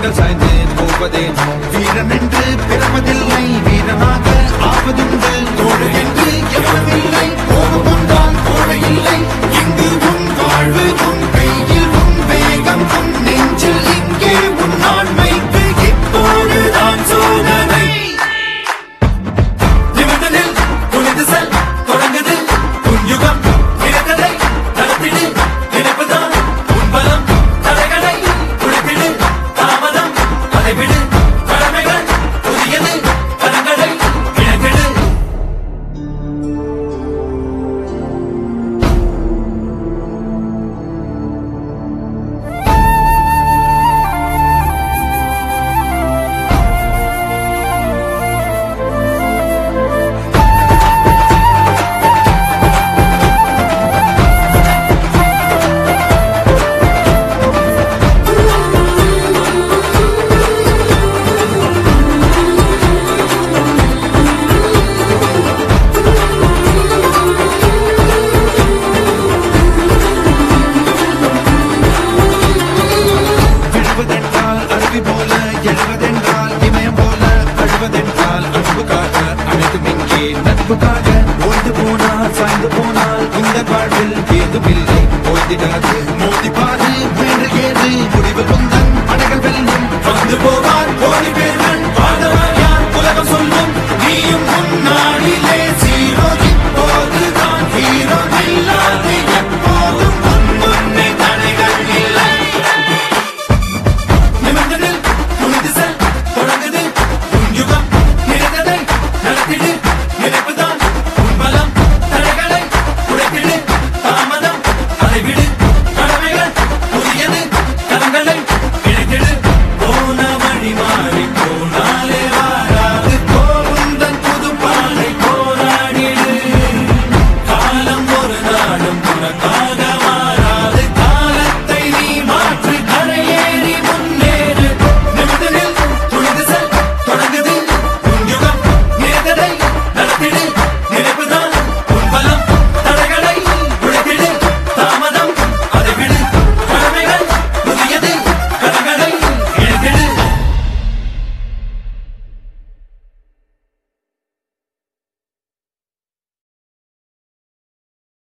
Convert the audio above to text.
கால்கள் சாய்ந்து போவதேனோ வீரன் என்று பிறப்பதில்லை வீரனாக ஆவதுண்டு தோழு என்று எவனமில்லை கோபம் கொண்டால் கோழை இல்லை இங்கு உன் வாழ்வு உன் கையில் உன் வேகம் உன் நெஞ்சில் இங்கே உன் ஆண்மைக்கு இப்போதுதான் சோதனை நிமிடத்தில் துணிந்து செல் தொடங்குது உன் யுகம் கிடைத்ததை நடத்திடு நினைப்புதான் உன் பலம் தலைகளை குளிப்பிடு தாமதம் அதை விடு கடமைகள் புதியது கரங்களை இழந்திடு நட்புக்காக ஓய்ந்து போனால் சாய்ந்து போனால் இந்த வாழ்வில் ஏதுமில்லை ஓய்ந்திடாது மோதி